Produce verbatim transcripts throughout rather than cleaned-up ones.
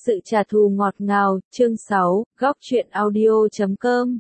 Sự trả thù ngọt ngào, chương sáu, góc truyện audio chấm com.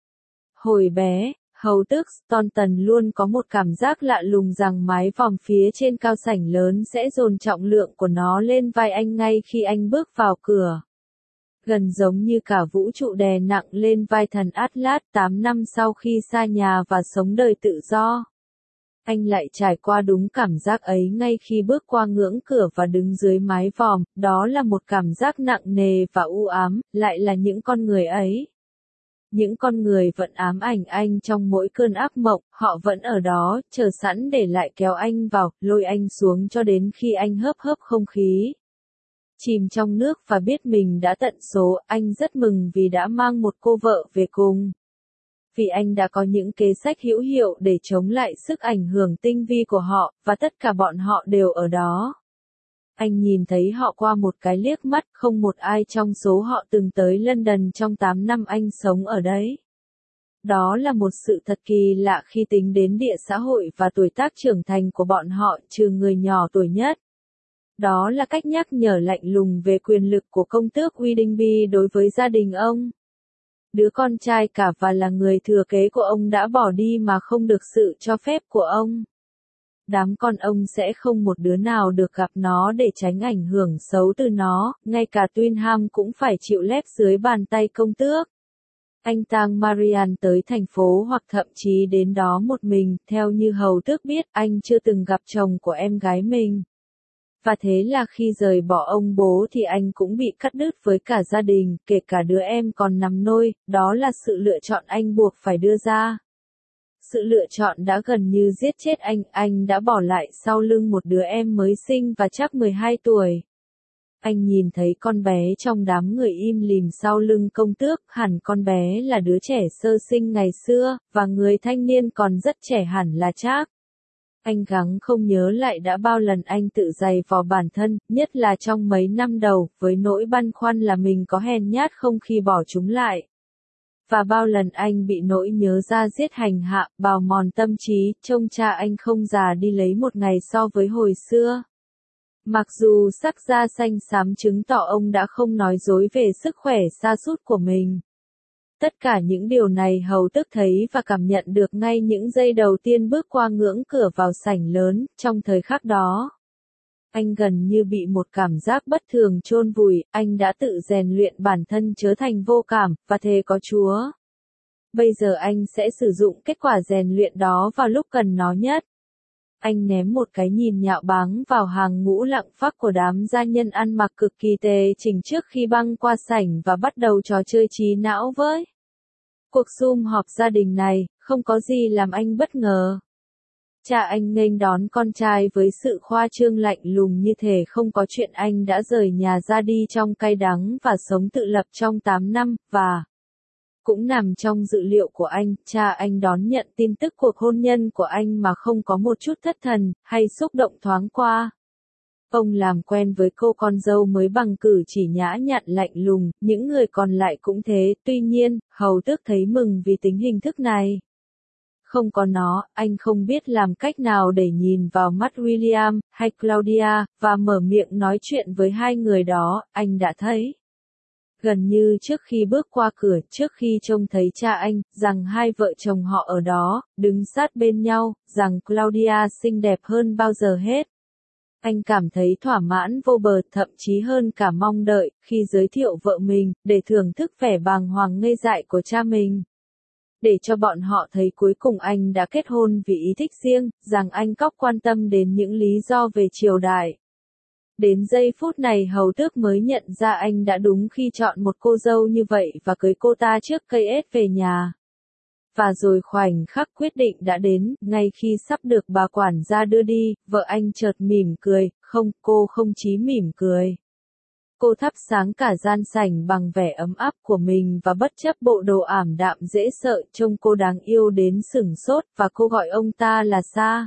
Hồi bé, hầu tước Staunton luôn có một cảm giác lạ lùng rằng mái vòm phía trên cao sảnh lớn sẽ dồn trọng lượng của nó lên vai anh ngay khi anh bước vào cửa. Gần giống như cả vũ trụ đè nặng lên vai thần Atlas tám năm sau khi xa nhà và sống đời tự do. Anh lại trải qua đúng cảm giác ấy ngay khi bước qua ngưỡng cửa và đứng dưới mái vòm, đó là một cảm giác nặng nề và u ám, lại là những con người ấy. Những con người vẫn ám ảnh anh trong mỗi cơn ác mộng, họ vẫn ở đó, chờ sẵn để lại kéo anh vào, lôi anh xuống cho đến khi anh hớp hớp không khí. Chìm trong nước và biết mình đã tận số, anh rất mừng vì đã mang một cô vợ về cùng. Vì anh đã có những kế sách hữu hiệu để chống lại sức ảnh hưởng tinh vi của họ, và tất cả bọn họ đều ở đó. Anh nhìn thấy họ qua một cái liếc mắt, không một ai trong số họ từng tới London trong tám năm anh sống ở đấy. Đó là một sự thật kỳ lạ khi tính đến địa xã hội và tuổi tác trưởng thành của bọn họ, trừ người nhỏ tuổi nhất. Đó là cách nhắc nhở lạnh lùng về quyền lực của công tước Widingby đối với gia đình ông. Đứa con trai cả và là người thừa kế của ông đã bỏ đi mà không được sự cho phép của ông. Đám con ông sẽ không một đứa nào được gặp nó để tránh ảnh hưởng xấu từ nó, ngay cả Twynham cũng phải chịu lép dưới bàn tay công tước. Anh tang Marian tới thành phố hoặc thậm chí đến đó một mình, theo như hầu tước biết, anh chưa từng gặp chồng của em gái mình. Và thế là khi rời bỏ ông bố thì anh cũng bị cắt đứt với cả gia đình, kể cả đứa em còn nằm nôi, đó là sự lựa chọn anh buộc phải đưa ra. Sự lựa chọn đã gần như giết chết anh, anh đã bỏ lại sau lưng một đứa em mới sinh và chắc mười hai tuổi. Anh nhìn thấy con bé trong đám người im lìm sau lưng công tước, hẳn con bé là đứa trẻ sơ sinh ngày xưa, và người thanh niên còn rất trẻ hẳn là Trác. Anh gắng không nhớ lại đã bao lần anh tự giày vò bản thân, nhất là trong mấy năm đầu, với nỗi băn khoăn là mình có hèn nhát không khi bỏ chúng lại. Và bao lần anh bị nỗi nhớ ra giết hành hạ, bào mòn tâm trí, trông cha anh không già đi lấy một ngày so với hồi xưa. Mặc dù sắc da xanh xám chứng tỏ ông đã không nói dối về sức khỏe sa sút của mình. Tất cả những điều này hầu tước thấy và cảm nhận được ngay những giây đầu tiên bước qua ngưỡng cửa vào sảnh lớn, trong thời khắc đó. Anh gần như bị một cảm giác bất thường chôn vùi, anh đã tự rèn luyện bản thân trở thành vô cảm, và thề có Chúa. Bây giờ anh sẽ sử dụng kết quả rèn luyện đó vào lúc cần nó nhất. Anh ném một cái nhìn nhạo báng vào hàng ngũ lặng phắc của đám gia nhân ăn mặc cực kỳ tề chỉnh trước khi băng qua sảnh và bắt đầu trò chơi trí não với. Cuộc sum họp gia đình này, không có gì làm anh bất ngờ. Cha anh nghênh đón con trai với sự khoa trương lạnh lùng như thể không có chuyện anh đã rời nhà ra đi trong cay đắng và sống tự lập trong tám năm, và cũng nằm trong dự liệu của anh, cha anh đón nhận tin tức cuộc hôn nhân của anh mà không có một chút thất thần, hay xúc động thoáng qua. Ông làm quen với cô con dâu mới bằng cử chỉ nhã nhặn lạnh lùng, những người còn lại cũng thế, tuy nhiên, hầu tước thấy mừng vì tính hình thức này. Không có nó, anh không biết làm cách nào để nhìn vào mắt William, hay Claudia, và mở miệng nói chuyện với hai người đó, anh đã thấy. Gần như trước khi bước qua cửa, trước khi trông thấy cha anh, rằng hai vợ chồng họ ở đó, đứng sát bên nhau, rằng Claudia xinh đẹp hơn bao giờ hết. Anh cảm thấy thỏa mãn vô bờ, thậm chí hơn cả mong đợi, khi giới thiệu vợ mình, để thưởng thức vẻ bàng hoàng ngây dại của cha mình. Để cho bọn họ thấy cuối cùng anh đã kết hôn vì ý thích riêng, rằng anh cóc quan tâm đến những lý do về triều đại. Đến giây phút này hầu tước mới nhận ra anh đã đúng khi chọn một cô dâu như vậy và cưới cô ta trước cây ết về nhà. Và rồi khoảnh khắc quyết định đã đến, ngay khi sắp được bà quản gia đưa đi, vợ anh chợt mỉm cười, không, cô không chí mỉm cười. Cô thắp sáng cả gian sảnh bằng vẻ ấm áp của mình và bất chấp bộ đồ ảm đạm dễ sợ, trông cô đáng yêu đến sửng sốt, và cô gọi ông ta là Sa.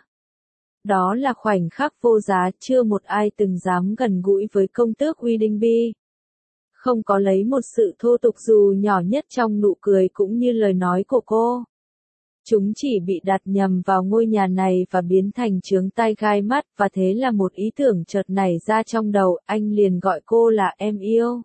Đó là khoảnh khắc vô giá, chưa một ai từng dám gần gũi với công tước Widingby. Không có lấy một sự thô tục dù nhỏ nhất trong nụ cười cũng như lời nói của cô. Chúng chỉ bị đặt nhầm vào ngôi nhà này và biến thành chướng tai gai mắt, và thế là một ý tưởng chợt nảy ra trong đầu, anh liền gọi cô là em yêu.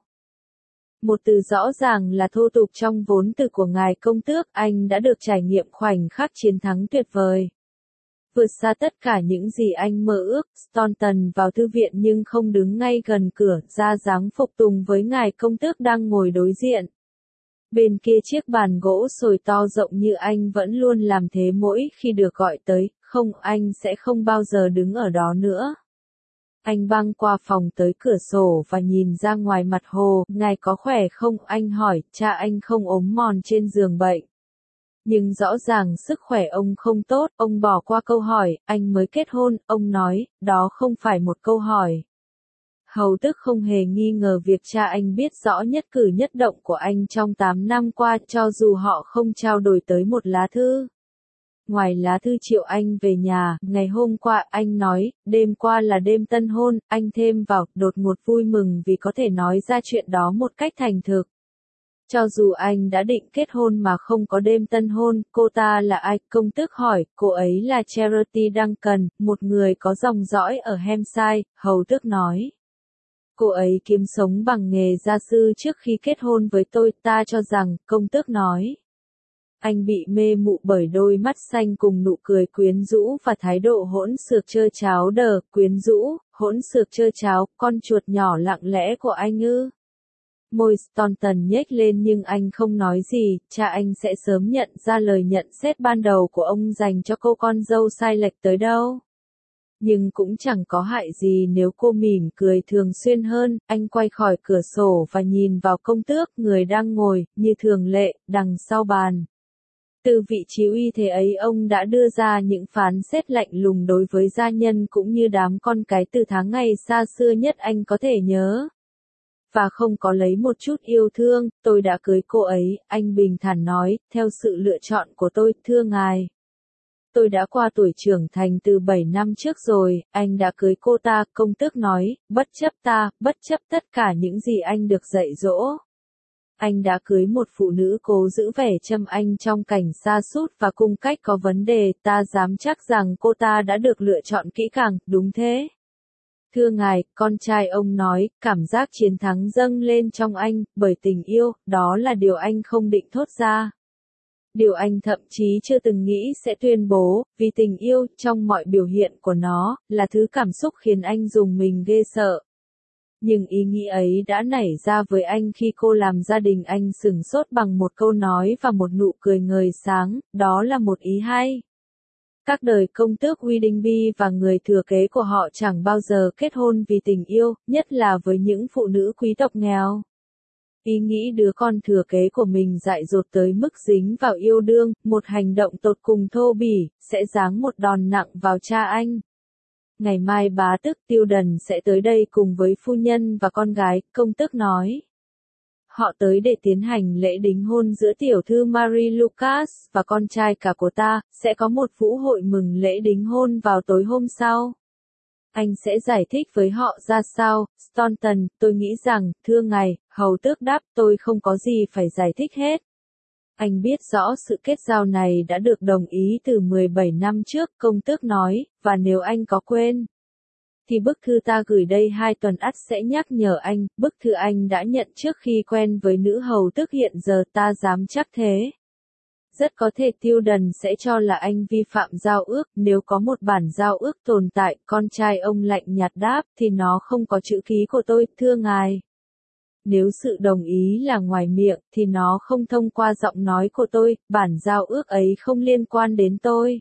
Một từ rõ ràng là thô tục trong vốn từ của ngài công tước, anh đã được trải nghiệm khoảnh khắc chiến thắng tuyệt vời. Vượt xa tất cả những gì anh mơ ước, Staunton vào thư viện nhưng không đứng ngay gần cửa, ra dáng phục tùng với ngài công tước đang ngồi đối diện. Bên kia chiếc bàn gỗ sồi to rộng như anh vẫn luôn làm thế mỗi khi được gọi tới, không, anh sẽ không bao giờ đứng ở đó nữa. Anh băng qua phòng tới cửa sổ và nhìn ra ngoài mặt hồ, ngài có khỏe không? Anh hỏi, cha anh không ốm mòn trên giường bệnh. Nhưng rõ ràng sức khỏe ông không tốt, ông bỏ qua câu hỏi, anh mới kết hôn, ông nói, đó không phải một câu hỏi. Hầu tước không hề nghi ngờ việc cha anh biết rõ nhất cử nhất động của anh trong tám năm qua, cho dù họ không trao đổi tới một lá thư. Ngoài lá thư triệu anh về nhà, ngày hôm qua anh nói, đêm qua là đêm tân hôn, anh thêm vào, đột ngột vui mừng vì có thể nói ra chuyện đó một cách thành thực. Cho dù anh đã định kết hôn mà không có đêm tân hôn, cô ta là ai? Công tước hỏi, cô ấy là Charity Duncan, một người có dòng dõi ở Hampshire, hầu tước nói. Cô ấy kiếm sống bằng nghề gia sư trước khi kết hôn với tôi, ta cho rằng, công tước nói. Anh bị mê mụ bởi đôi mắt xanh cùng nụ cười quyến rũ và thái độ hỗn xược trơ tráo đờ, quyến rũ, hỗn xược trơ tráo, con chuột nhỏ lặng lẽ của anh ư. Môi Staunton nhếch lên nhưng anh không nói gì, cha anh sẽ sớm nhận ra lời nhận xét ban đầu của ông dành cho cô con dâu sai lệch tới đâu. Nhưng cũng chẳng có hại gì nếu cô mỉm cười thường xuyên hơn, anh quay khỏi cửa sổ và nhìn vào công tước, người đang ngồi, như thường lệ, đằng sau bàn. Từ vị trí uy thế ấy ông đã đưa ra những phán xét lạnh lùng đối với gia nhân cũng như đám con cái từ tháng ngày xa xưa nhất anh có thể nhớ. Và không có lấy một chút yêu thương, tôi đã cưới cô ấy, anh bình thản nói, theo sự lựa chọn của tôi, thưa ngài. Tôi đã qua tuổi trưởng thành từ bảy năm trước rồi, anh đã cưới cô ta, công tước nói, bất chấp ta, bất chấp tất cả những gì anh được dạy dỗ. Anh đã cưới một phụ nữ cố giữ vẻ châm anh trong cảnh sa sút và cung cách có vấn đề, ta dám chắc rằng cô ta đã được lựa chọn kỹ càng, đúng thế. Thưa ngài, con trai ông nói, cảm giác chiến thắng dâng lên trong anh, bởi tình yêu, đó là điều anh không định thốt ra. Điều anh thậm chí chưa từng nghĩ sẽ tuyên bố, vì tình yêu, trong mọi biểu hiện của nó, là thứ cảm xúc khiến anh rùng mình ghê sợ. Nhưng ý nghĩ ấy đã nảy ra với anh khi cô làm gia đình anh sửng sốt bằng một câu nói và một nụ cười ngời sáng, đó là một ý hay. Các đời công tước Widingby và người thừa kế của họ chẳng bao giờ kết hôn vì tình yêu, nhất là với những phụ nữ quý tộc nghèo. Ý nghĩ đứa con thừa kế của mình dại dột tới mức dính vào yêu đương, một hành động tột cùng thô bỉ, sẽ giáng một đòn nặng vào cha anh. Ngày mai bá tước Tilden sẽ tới đây cùng với phu nhân và con gái, công tước nói. Họ tới để tiến hành lễ đính hôn giữa tiểu thư Mary Lucas và con trai cả của ta, sẽ có một vũ hội mừng lễ đính hôn vào tối hôm sau. Anh sẽ giải thích với họ ra sao, Staunton, tôi nghĩ rằng, thưa ngài, hầu tước đáp, tôi không có gì phải giải thích hết. Anh biết rõ sự kết giao này đã được đồng ý từ mười bảy năm trước, công tước nói, và nếu anh có quên, thì bức thư ta gửi đây hai tuần ắt sẽ nhắc nhở anh, bức thư anh đã nhận trước khi quen với nữ hầu tước hiện giờ ta dám chắc thế. Rất có thể Tilden sẽ cho là anh vi phạm giao ước, nếu có một bản giao ước tồn tại, con trai ông lạnh nhạt đáp, thì nó không có chữ ký của tôi, thưa ngài. Nếu sự đồng ý là ngoài miệng, thì nó không thông qua giọng nói của tôi, bản giao ước ấy không liên quan đến tôi.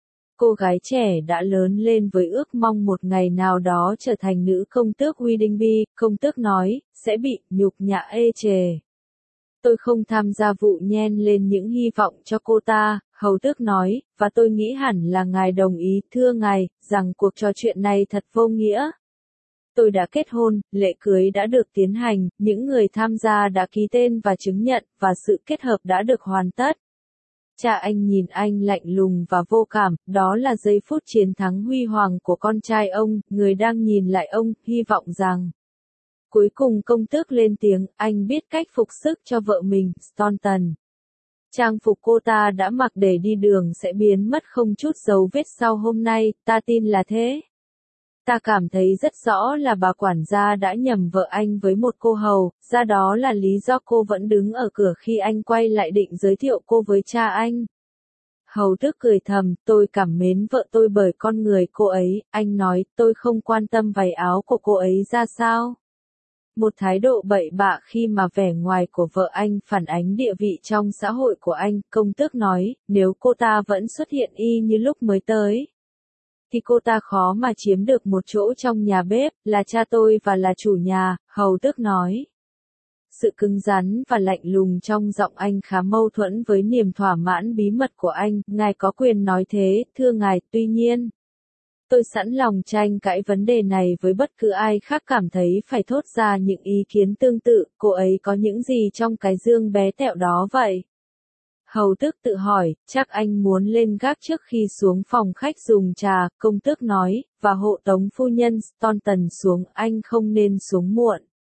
Cô gái trẻ đã lớn lên với ước mong một ngày nào đó trở thành nữ công tước Widingby, công tước nói, sẽ bị nhục nhã ê chề. Tôi không tham gia vụ nhen lên những hy vọng cho cô ta, hầu tước nói, và tôi nghĩ hẳn là ngài đồng ý, thưa ngài, rằng cuộc trò chuyện này thật vô nghĩa. Tôi đã kết hôn, lễ cưới đã được tiến hành, những người tham gia đã ký tên và chứng nhận, và sự kết hợp đã được hoàn tất. Cha anh nhìn anh lạnh lùng và vô cảm, đó là giây phút chiến thắng huy hoàng của con trai ông, người đang nhìn lại ông, hy vọng rằng. Cuối cùng công tước lên tiếng, anh biết cách phục sức cho vợ mình, Staunton. Trang phục cô ta đã mặc để đi đường sẽ biến mất không chút dấu vết sau hôm nay, ta tin là thế. Ta cảm thấy rất rõ là bà quản gia đã nhầm vợ anh với một cô hầu, ra đó là lý do cô vẫn đứng ở cửa khi anh quay lại định giới thiệu cô với cha anh. Hầu tước cười thầm, tôi cảm mến vợ tôi bởi con người cô ấy, anh nói, tôi không quan tâm váy áo của cô ấy ra sao. Một thái độ bậy bạ khi mà vẻ ngoài của vợ anh phản ánh địa vị trong xã hội của anh, công tước nói, nếu cô ta vẫn xuất hiện y như lúc mới tới, thì cô ta khó mà chiếm được một chỗ trong nhà bếp, là cha tôi và là chủ nhà, hầu tước nói. Sự cứng rắn và lạnh lùng trong giọng anh khá mâu thuẫn với niềm thỏa mãn bí mật của anh, ngài có quyền nói thế, thưa ngài, tuy nhiên. Tôi sẵn lòng tranh cãi vấn đề này với bất cứ ai khác cảm thấy phải thốt ra những ý kiến tương tự, cô ấy có những gì trong cái dương bé tẹo đó vậy? Hầu tước tự hỏi, chắc anh muốn lên gác trước khi xuống phòng khách dùng trà, công tước nói, và hộ tống phu nhân Staunton xuống, anh không nên xuống muộn.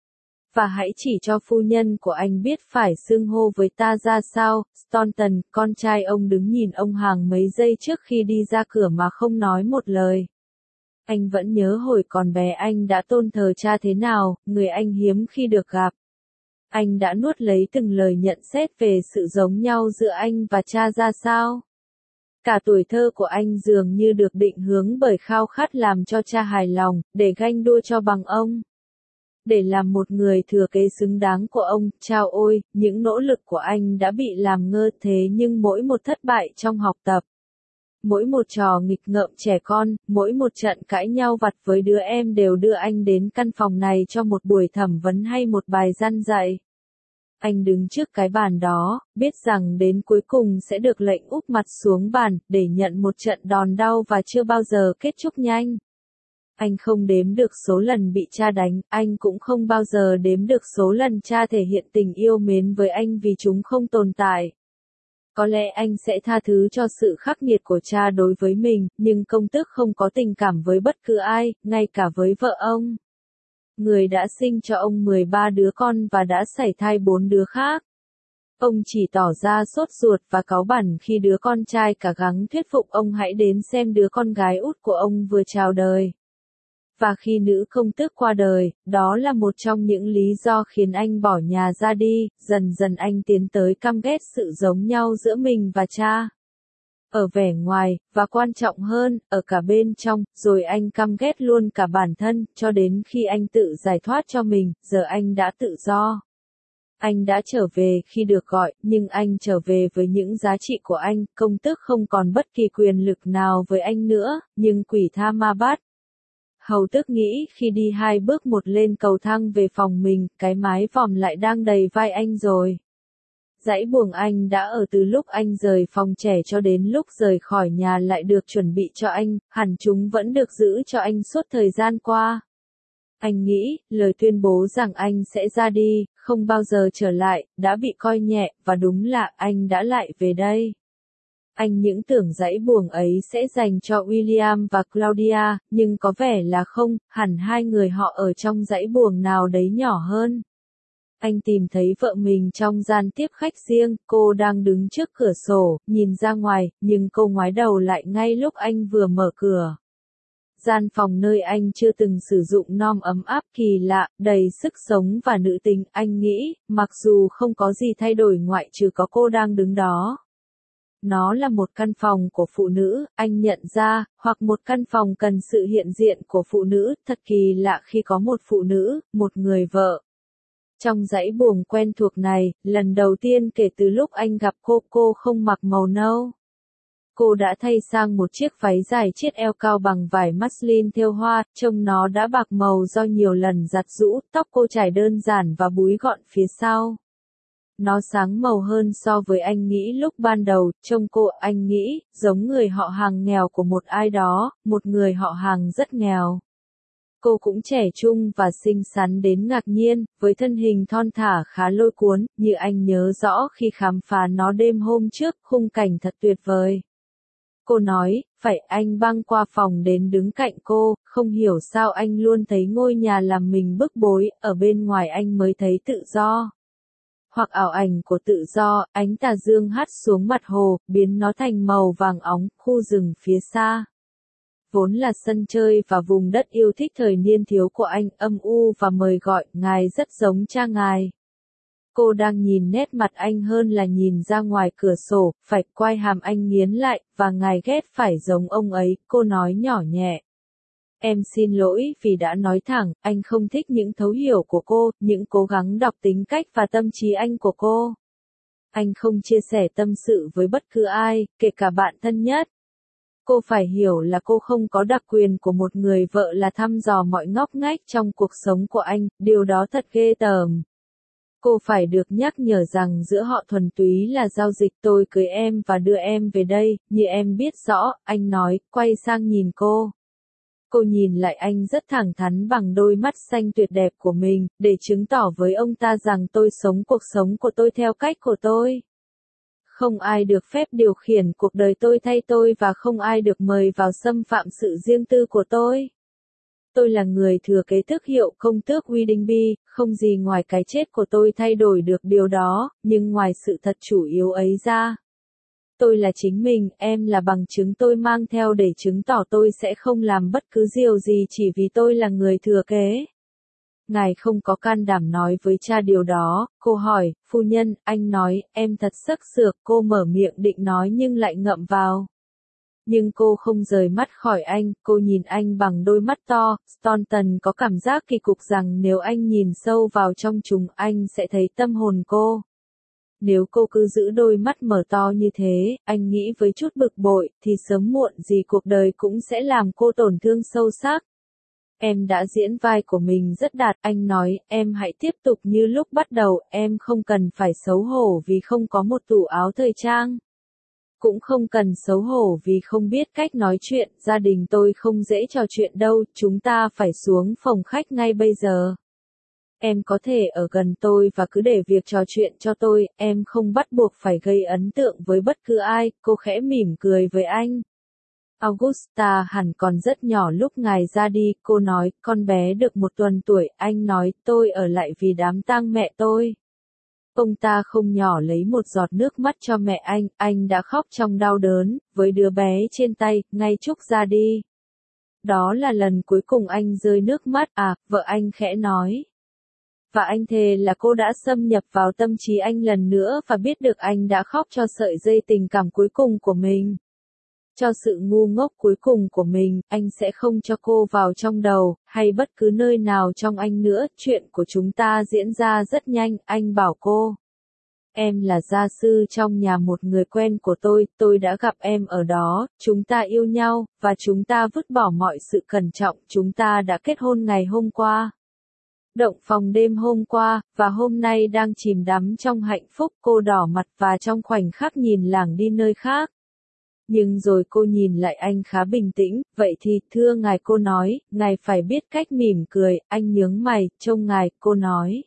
Và hãy chỉ cho phu nhân của anh biết phải xưng hô với ta ra sao. Staunton, con trai ông đứng nhìn ông hàng mấy giây trước khi đi ra cửa mà không nói một lời. Anh vẫn nhớ hồi còn bé anh đã tôn thờ cha thế nào, người anh hiếm khi được gặp. Anh đã nuốt lấy từng lời nhận xét về sự giống nhau giữa anh và cha ra sao. Cả tuổi thơ của anh dường như được định hướng bởi khao khát làm cho cha hài lòng, để ganh đua cho bằng ông. Để làm một người thừa kế xứng đáng của ông, chao ôi, những nỗ lực của anh đã bị làm ngơ thế nhưng mỗi một thất bại trong học tập, mỗi một trò nghịch ngợm trẻ con, mỗi một trận cãi nhau vặt với đứa em đều đưa anh đến căn phòng này cho một buổi thẩm vấn hay một bài răn dạy. Anh đứng trước cái bàn đó, biết rằng đến cuối cùng sẽ được lệnh úp mặt xuống bàn, để nhận một trận đòn đau và chưa bao giờ kết thúc nhanh. Anh không đếm được số lần bị cha đánh, anh cũng không bao giờ đếm được số lần cha thể hiện tình yêu mến với anh vì chúng không tồn tại. Có lẽ anh sẽ tha thứ cho sự khắc nghiệt của cha đối với mình, nhưng công tước không có tình cảm với bất cứ ai, ngay cả với vợ ông. Người đã sinh cho ông mười ba đứa con và đã sảy thai bốn đứa khác. Ông chỉ tỏ ra sốt ruột và cáu bẳn khi đứa con trai cả gắng thuyết phục ông hãy đến xem đứa con gái út của ông vừa chào đời. Và khi nữ công tước qua đời, đó là một trong những lý do khiến anh bỏ nhà ra đi, dần dần anh tiến tới căm ghét sự giống nhau giữa mình và cha. Ở vẻ ngoài, và quan trọng hơn, ở cả bên trong, rồi anh căm ghét luôn cả bản thân, cho đến khi anh tự giải thoát cho mình, giờ anh đã tự do. Anh đã trở về khi được gọi, nhưng anh trở về với những giá trị của anh, công tước không còn bất kỳ quyền lực nào với anh nữa, nhưng quỷ tha ma bát. Hầu tước nghĩ khi đi hai bước một lên cầu thang về phòng mình, cái mái vòm lại đang đầy vai anh rồi. Dãy buồng anh đã ở từ lúc anh rời phòng trẻ cho đến lúc rời khỏi nhà lại được chuẩn bị cho anh, hẳn chúng vẫn được giữ cho anh suốt thời gian qua. Anh nghĩ, lời tuyên bố rằng anh sẽ ra đi, không bao giờ trở lại, đã bị coi nhẹ, và đúng là anh đã lại về đây. Anh những tưởng dãy buồng ấy sẽ dành cho William và Claudia, nhưng có vẻ là không, hẳn hai người họ ở trong dãy buồng nào đấy nhỏ hơn. Anh tìm thấy vợ mình trong gian tiếp khách riêng, cô đang đứng trước cửa sổ, nhìn ra ngoài, nhưng cô ngoái đầu lại ngay lúc anh vừa mở cửa. Gian phòng nơi anh chưa từng sử dụng nom ấm áp kỳ lạ, đầy sức sống và nữ tính, anh nghĩ, mặc dù không có gì thay đổi ngoại trừ có cô đang đứng đó. Nó là một căn phòng của phụ nữ, anh nhận ra, hoặc một căn phòng cần sự hiện diện của phụ nữ, thật kỳ lạ khi có một phụ nữ, một người vợ. Trong dãy buồng quen thuộc này, lần đầu tiên kể từ lúc anh gặp cô, cô không mặc màu nâu. Cô đã thay sang một chiếc váy dài chiết eo cao bằng vải muslin thêu hoa, trông nó đã bạc màu do nhiều lần giặt rũ, tóc cô trải đơn giản và búi gọn phía sau. Nó sáng màu hơn so với anh nghĩ lúc ban đầu, trông cô, anh nghĩ, giống người họ hàng nghèo của một ai đó, một người họ hàng rất nghèo. Cô cũng trẻ trung và xinh xắn đến ngạc nhiên, với thân hình thon thả khá lôi cuốn, như anh nhớ rõ khi khám phá nó đêm hôm trước, khung cảnh thật tuyệt vời. Cô nói, phải, anh băng qua phòng đến đứng cạnh cô, không hiểu sao anh luôn thấy ngôi nhà làm mình bức bối, ở bên ngoài anh mới thấy tự do. hoặc ảo ảnh của tự do, ánh tà dương hắt xuống mặt hồ, biến nó thành màu vàng óng, khu rừng phía xa. Vốn là sân chơi và vùng đất yêu thích thời niên thiếu của anh, âm u và mời gọi, ngài rất giống cha ngài. Cô đang nhìn nét mặt anh hơn là nhìn ra ngoài cửa sổ, phải quai hàm anh nghiến lại, và ngài ghét phải giống ông ấy, cô nói nhỏ nhẹ. Em xin lỗi vì đã nói thẳng, anh không thích những thấu hiểu của cô, những cố gắng đọc tính cách và tâm trí anh của cô. Anh không chia sẻ tâm sự với bất cứ ai, kể cả bạn thân nhất. Cô phải hiểu là cô không có đặc quyền của một người vợ là thăm dò mọi ngóc ngách trong cuộc sống của anh, điều đó thật ghê tởm. Cô phải được nhắc nhở rằng giữa họ thuần túy là giao dịch, tôi cưới em và đưa em về đây, như em biết rõ, anh nói, quay sang nhìn cô. Cô nhìn lại anh rất thẳng thắn bằng đôi mắt xanh tuyệt đẹp của mình, để chứng tỏ với ông ta rằng tôi sống cuộc sống của tôi theo cách của tôi. Không ai được phép điều khiển cuộc đời tôi thay tôi và không ai được mời vào xâm phạm sự riêng tư của tôi. Tôi là người thừa kế tước hiệu công tước Widingby, không gì ngoài cái chết của tôi thay đổi được điều đó, nhưng ngoài sự thật chủ yếu ấy ra. Tôi là chính mình, em là bằng chứng tôi mang theo để chứng tỏ tôi sẽ không làm bất cứ điều gì chỉ vì tôi là người thừa kế. Ngài không có can đảm nói với cha điều đó, cô hỏi, phu nhân, anh nói, em thật sắc sược, cô mở miệng định nói nhưng lại ngậm vào. Nhưng cô không rời mắt khỏi anh, cô nhìn anh bằng đôi mắt to, Staunton có cảm giác kỳ cục rằng nếu anh nhìn sâu vào trong chúng anh sẽ thấy tâm hồn cô. Nếu cô cứ giữ đôi mắt mở to như thế, anh nghĩ với chút bực bội, thì sớm muộn gì cuộc đời cũng sẽ làm cô tổn thương sâu sắc. Em đã diễn vai của mình rất đạt, anh nói, em hãy tiếp tục như lúc bắt đầu, em không cần phải xấu hổ vì không có một tủ áo thời trang. Cũng không cần xấu hổ vì không biết cách nói chuyện, gia đình tôi không dễ trò chuyện đâu, chúng ta phải xuống phòng khách ngay bây giờ. Em có thể ở gần tôi và cứ để việc trò chuyện cho tôi, em không bắt buộc phải gây ấn tượng với bất cứ ai, cô khẽ mỉm cười với anh. Augusta hẳn còn rất nhỏ lúc ngài ra đi, cô nói, con bé được một tuần tuổi, anh nói, tôi ở lại vì đám tang mẹ tôi. Ông ta không nhỏ lấy một giọt nước mắt cho mẹ anh, anh đã khóc trong đau đớn, với đứa bé trên tay, ngay Trúc ra đi. Đó là lần cuối cùng anh rơi nước mắt, à, vợ anh khẽ nói. Và anh thề là cô đã xâm nhập vào tâm trí anh lần nữa và biết được anh đã khóc cho sợi dây tình cảm cuối cùng của mình. Cho sự ngu ngốc cuối cùng của mình, anh sẽ không cho cô vào trong đầu, hay bất cứ nơi nào trong anh nữa, chuyện của chúng ta diễn ra rất nhanh, anh bảo cô. Em là gia sư trong nhà một người quen của tôi, tôi đã gặp em ở đó, chúng ta yêu nhau, và chúng ta vứt bỏ mọi sự cẩn trọng, chúng ta đã kết hôn ngày hôm qua. Động phòng đêm hôm qua, và hôm nay đang chìm đắm trong hạnh phúc, cô đỏ mặt và trong khoảnh khắc nhìn lảng đi nơi khác. Nhưng rồi cô nhìn lại anh khá bình tĩnh, vậy thì, thưa ngài cô nói, ngài phải biết cách mỉm cười, anh nhướng mày, trông ngài, cô nói.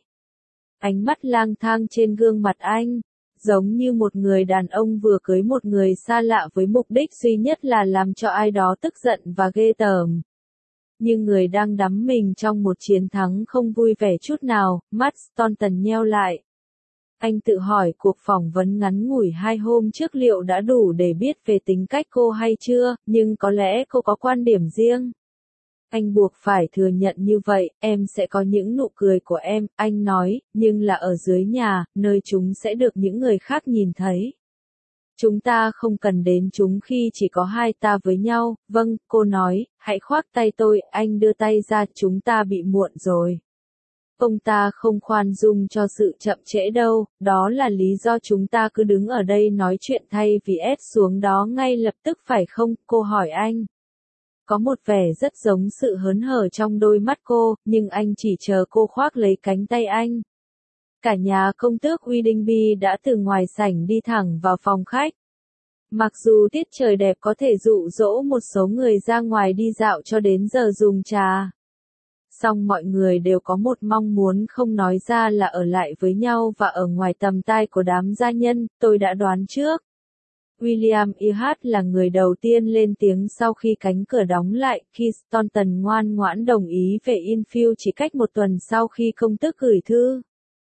Ánh mắt lang thang trên gương mặt anh, giống như một người đàn ông vừa cưới một người xa lạ với mục đích duy nhất là làm cho ai đó tức giận và ghê tởm. Nhưng người đang đắm mình trong một chiến thắng không vui vẻ chút nào, mắt Staunton nheo lại. Anh tự hỏi cuộc phỏng vấn ngắn ngủi hai hôm trước liệu đã đủ để biết về tính cách cô hay chưa, nhưng có lẽ cô có quan điểm riêng. Anh buộc phải thừa nhận như vậy, em sẽ có những nụ cười của em, anh nói, nhưng là ở dưới nhà, nơi chúng sẽ được những người khác nhìn thấy. Chúng ta không cần đến chúng khi chỉ có hai ta với nhau, vâng, cô nói, hãy khoác tay tôi, anh đưa tay ra, chúng ta bị muộn rồi. Ông ta không khoan dung cho sự chậm trễ đâu, đó là lý do chúng ta cứ đứng ở đây nói chuyện thay vì ép xuống đó ngay lập tức phải không, cô hỏi anh. Có một vẻ rất giống sự hớn hở trong đôi mắt cô, nhưng anh chỉ chờ cô khoác lấy cánh tay anh. Cả nhà công tước Widingby đã từ ngoài sảnh đi thẳng vào phòng khách. Mặc dù tiết trời đẹp có thể dụ dỗ một số người ra ngoài đi dạo cho đến giờ dùng trà. Song mọi người đều có một mong muốn không nói ra là ở lại với nhau và ở ngoài tầm tai của đám gia nhân, tôi đã đoán trước. William i hát là người đầu tiên lên tiếng sau khi cánh cửa đóng lại, khi Staunton ngoan ngoãn đồng ý về Enfield chỉ cách một tuần sau khi công tước gửi thư.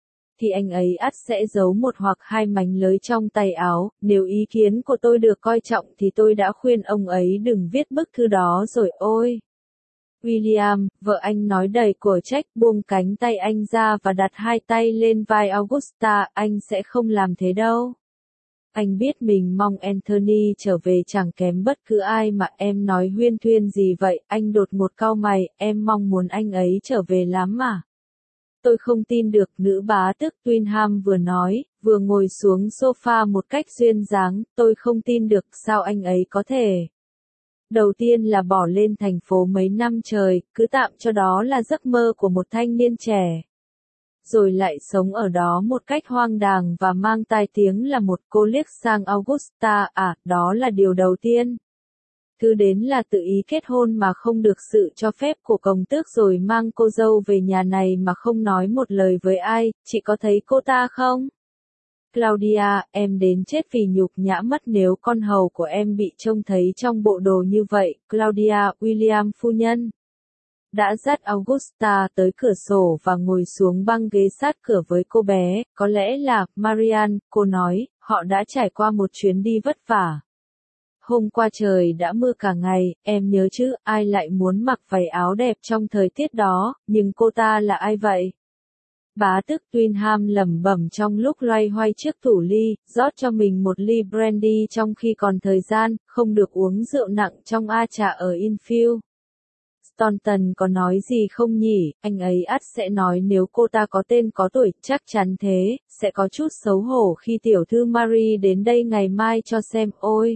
thì anh ấy ắt sẽ giấu một hoặc hai mánh lới trong tay áo, nếu ý kiến của tôi được coi trọng thì tôi đã khuyên ông ấy đừng viết bức thư đó rồi ôi. William, vợ anh nói đầy của trách, buông cánh tay anh ra và đặt hai tay lên vai Augusta, anh sẽ không làm thế đâu. Anh biết mình mong Anthony trở về chẳng kém bất cứ ai mà em nói huyên thuyên gì vậy, anh đột ngột cau mày, em mong muốn anh ấy trở về lắm mà. Tôi không tin được, nữ bá tước Twynham vừa nói, vừa ngồi xuống sofa một cách duyên dáng, tôi không tin được sao anh ấy có thể. Đầu tiên là bỏ lên thành phố mấy năm trời, cứ tạm cho đó là giấc mơ của một thanh niên trẻ. Rồi lại sống ở đó một cách hoang đàng và mang tai tiếng là một cô liếc sang Augusta, à, đó là điều đầu tiên. Thứ đến là tự ý kết hôn mà không được sự cho phép của công tước rồi mang cô dâu về nhà này mà không nói một lời với ai, chị có thấy cô ta không? Claudia, em đến chết vì nhục nhã mất nếu con hầu của em bị trông thấy trong bộ đồ như vậy, Claudia, William phu nhân đã dắt Augusta tới cửa sổ và ngồi xuống băng ghế sát cửa với cô bé, có lẽ là, Marian, cô nói, họ đã trải qua một chuyến đi vất vả. Hôm qua trời đã mưa cả ngày, em nhớ chứ, ai lại muốn mặc váy áo đẹp trong thời tiết đó, nhưng cô ta là ai vậy? Bá tước Twynham lẩm bẩm trong lúc loay hoay trước tủ ly, rót cho mình một ly brandy trong khi còn thời gian, không được uống rượu nặng trong A trà ở Infield. Staunton có nói gì không nhỉ, anh ấy ắt sẽ nói nếu cô ta có tên có tuổi, chắc chắn thế, sẽ có chút xấu hổ khi tiểu thư Marie đến đây ngày mai cho xem, ôi.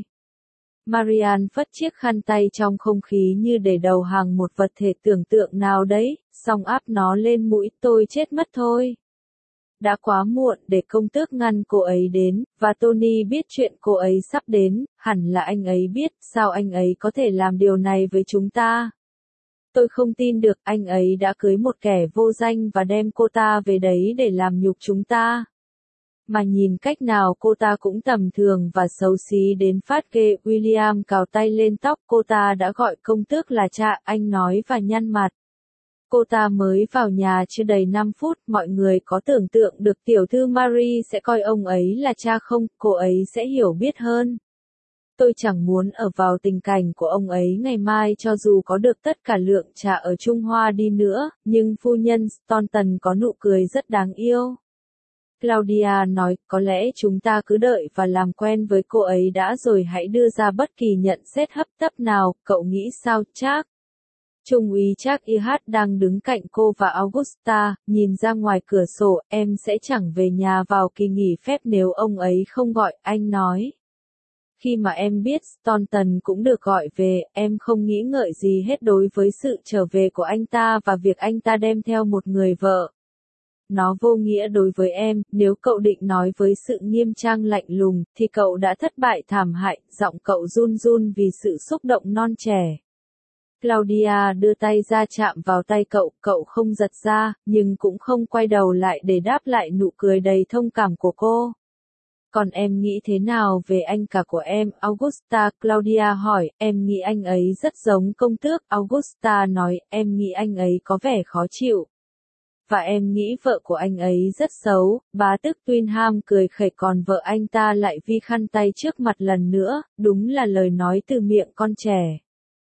Marian phất chiếc khăn tay trong không khí như để đầu hàng một vật thể tưởng tượng nào đấy, xong áp nó lên mũi, tôi chết mất thôi. Đã quá muộn để công tước ngăn cô ấy đến, và Tony biết chuyện cô ấy sắp đến, hẳn là anh ấy biết, sao anh ấy có thể làm điều này với chúng ta. Tôi không tin được anh ấy đã cưới một kẻ vô danh và đem cô ta về đấy để làm nhục chúng ta. Mà nhìn cách nào cô ta cũng tầm thường và xấu xí đến phát ghê. William cào tay lên tóc cô ta đã gọi công tước là cha, anh nói và nhăn mặt. Cô ta mới vào nhà chưa đầy năm phút, mọi người có tưởng tượng được tiểu thư Marie sẽ coi ông ấy là cha không, cô ấy sẽ hiểu biết hơn. Tôi chẳng muốn ở vào tình cảnh của ông ấy ngày mai cho dù có được tất cả lượng trà ở Trung Hoa đi nữa, nhưng phu nhân Staunton có nụ cười rất đáng yêu. Claudia nói, có lẽ chúng ta cứ đợi và làm quen với cô ấy đã rồi hãy đưa ra bất kỳ nhận xét hấp tấp nào, cậu nghĩ sao, Jack? Trung úy Jack i hát đang đứng cạnh cô và Augusta, nhìn ra ngoài cửa sổ, em sẽ chẳng về nhà vào kỳ nghỉ phép nếu ông ấy không gọi, anh nói. Khi mà em biết Staunton cũng được gọi về, em không nghĩ ngợi gì hết đối với sự trở về của anh ta và việc anh ta đem theo một người vợ. Nó vô nghĩa đối với em, nếu cậu định nói với sự nghiêm trang lạnh lùng, thì cậu đã thất bại thảm hại, giọng cậu run run vì sự xúc động non trẻ. Claudia đưa tay ra chạm vào tay cậu, cậu không giật ra, nhưng cũng không quay đầu lại để đáp lại nụ cười đầy thông cảm của cô. Còn em nghĩ thế nào về anh cả của em, Augusta? Claudia hỏi, em nghĩ anh ấy rất giống công tước, Augusta nói, em nghĩ anh ấy có vẻ khó chịu. Và em nghĩ vợ của anh ấy rất xấu, bá tước Twynham cười khẩy còn vợ anh ta lại vi khăn tay trước mặt lần nữa, đúng là lời nói từ miệng con trẻ.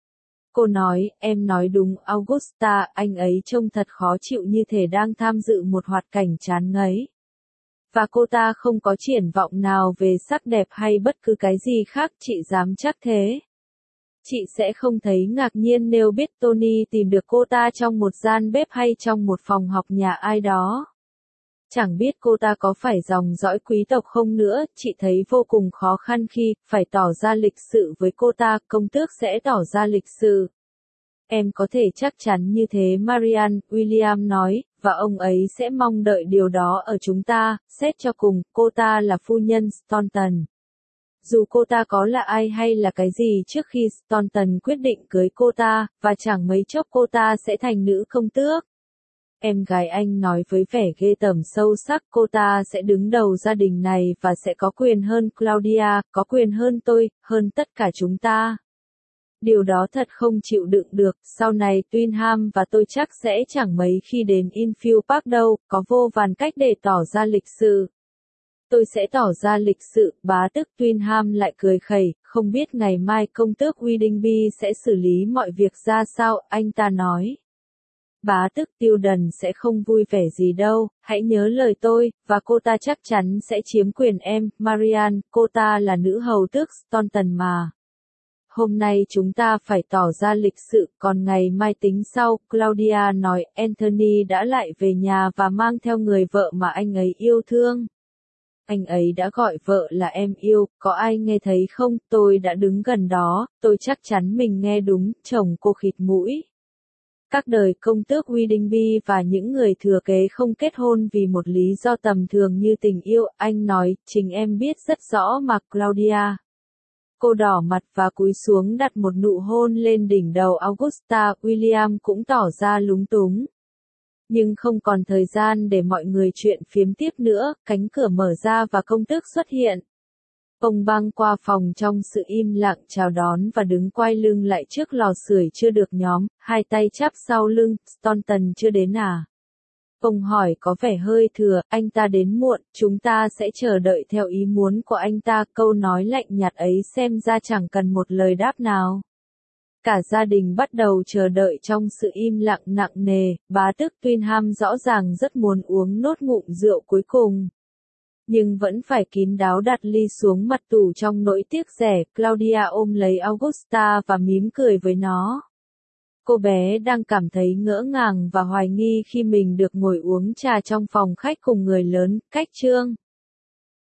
Cô nói, em nói đúng Augusta, anh ấy trông thật khó chịu như thể đang tham dự một hoạt cảnh chán ngấy. Và cô ta không có triển vọng nào về sắc đẹp hay bất cứ cái gì khác, chị dám chắc thế. Chị sẽ không thấy ngạc nhiên nếu biết Tony tìm được cô ta trong một gian bếp hay trong một phòng học nhà ai đó. Chẳng biết cô ta có phải dòng dõi quý tộc không nữa, chị thấy vô cùng khó khăn khi phải tỏ ra lịch sự với cô ta, công tước sẽ tỏ ra lịch sự. Em có thể chắc chắn như thế Marian, William nói, và ông ấy sẽ mong đợi điều đó ở chúng ta, xét cho cùng, cô ta là phu nhân Staunton. Dù cô ta có là ai hay là cái gì trước khi Staunton quyết định cưới cô ta, và chẳng mấy chốc cô ta sẽ thành nữ công tước. Em gái anh nói với vẻ ghê tởm sâu sắc, cô ta sẽ đứng đầu gia đình này và sẽ có quyền hơn Claudia, có quyền hơn tôi, hơn tất cả chúng ta. Điều đó thật không chịu đựng được, sau này Twinham và tôi chắc sẽ chẳng mấy khi đến Infield Park đâu, có vô vàn cách để tỏ ra lịch sự. Tôi sẽ tỏ ra lịch sự, bá tước Twinham lại cười khẩy, không biết ngày mai công tước Widingby sẽ xử lý mọi việc ra sao, anh ta nói. Bá tước Tilden sẽ không vui vẻ gì đâu, hãy nhớ lời tôi, và cô ta chắc chắn sẽ chiếm quyền em, Marian, cô ta là nữ hầu tước Staunton mà. Hôm nay chúng ta phải tỏ ra lịch sự, còn ngày mai tính sau, Claudia nói, Anthony đã lại về nhà và mang theo người vợ mà anh ấy yêu thương. Anh ấy đã gọi vợ là em yêu, có ai nghe thấy không, tôi đã đứng gần đó, tôi chắc chắn mình nghe đúng, chồng cô khịt mũi. Các đời công tước Widingby và những người thừa kế không kết hôn vì một lý do tầm thường như tình yêu, anh nói, chính em biết rất rõ mà Claudia. Cô đỏ mặt và cúi xuống đặt một nụ hôn lên đỉnh đầu Augusta, William cũng tỏ ra lúng túng. Nhưng không còn thời gian để mọi người chuyện phiếm tiếp nữa, cánh cửa mở ra và công tước xuất hiện. Ông băng qua phòng trong sự im lặng chào đón và đứng quay lưng lại trước lò sưởi chưa được nhóm, hai tay chắp sau lưng, Staunton chưa đến à? Ông hỏi có vẻ hơi thừa, anh ta đến muộn, chúng ta sẽ chờ đợi theo ý muốn của anh ta, câu nói lạnh nhạt ấy xem ra chẳng cần một lời đáp nào. Cả gia đình bắt đầu chờ đợi trong sự im lặng nặng nề, bá tước Twinham rõ ràng rất muốn uống nốt ngụm rượu cuối cùng. Nhưng vẫn phải kín đáo đặt ly xuống mặt tủ trong nỗi tiếc rẻ, Claudia ôm lấy Augusta và mím cười với nó. Cô bé đang cảm thấy ngỡ ngàng và hoài nghi khi mình được ngồi uống trà trong phòng khách cùng người lớn, cách Trương.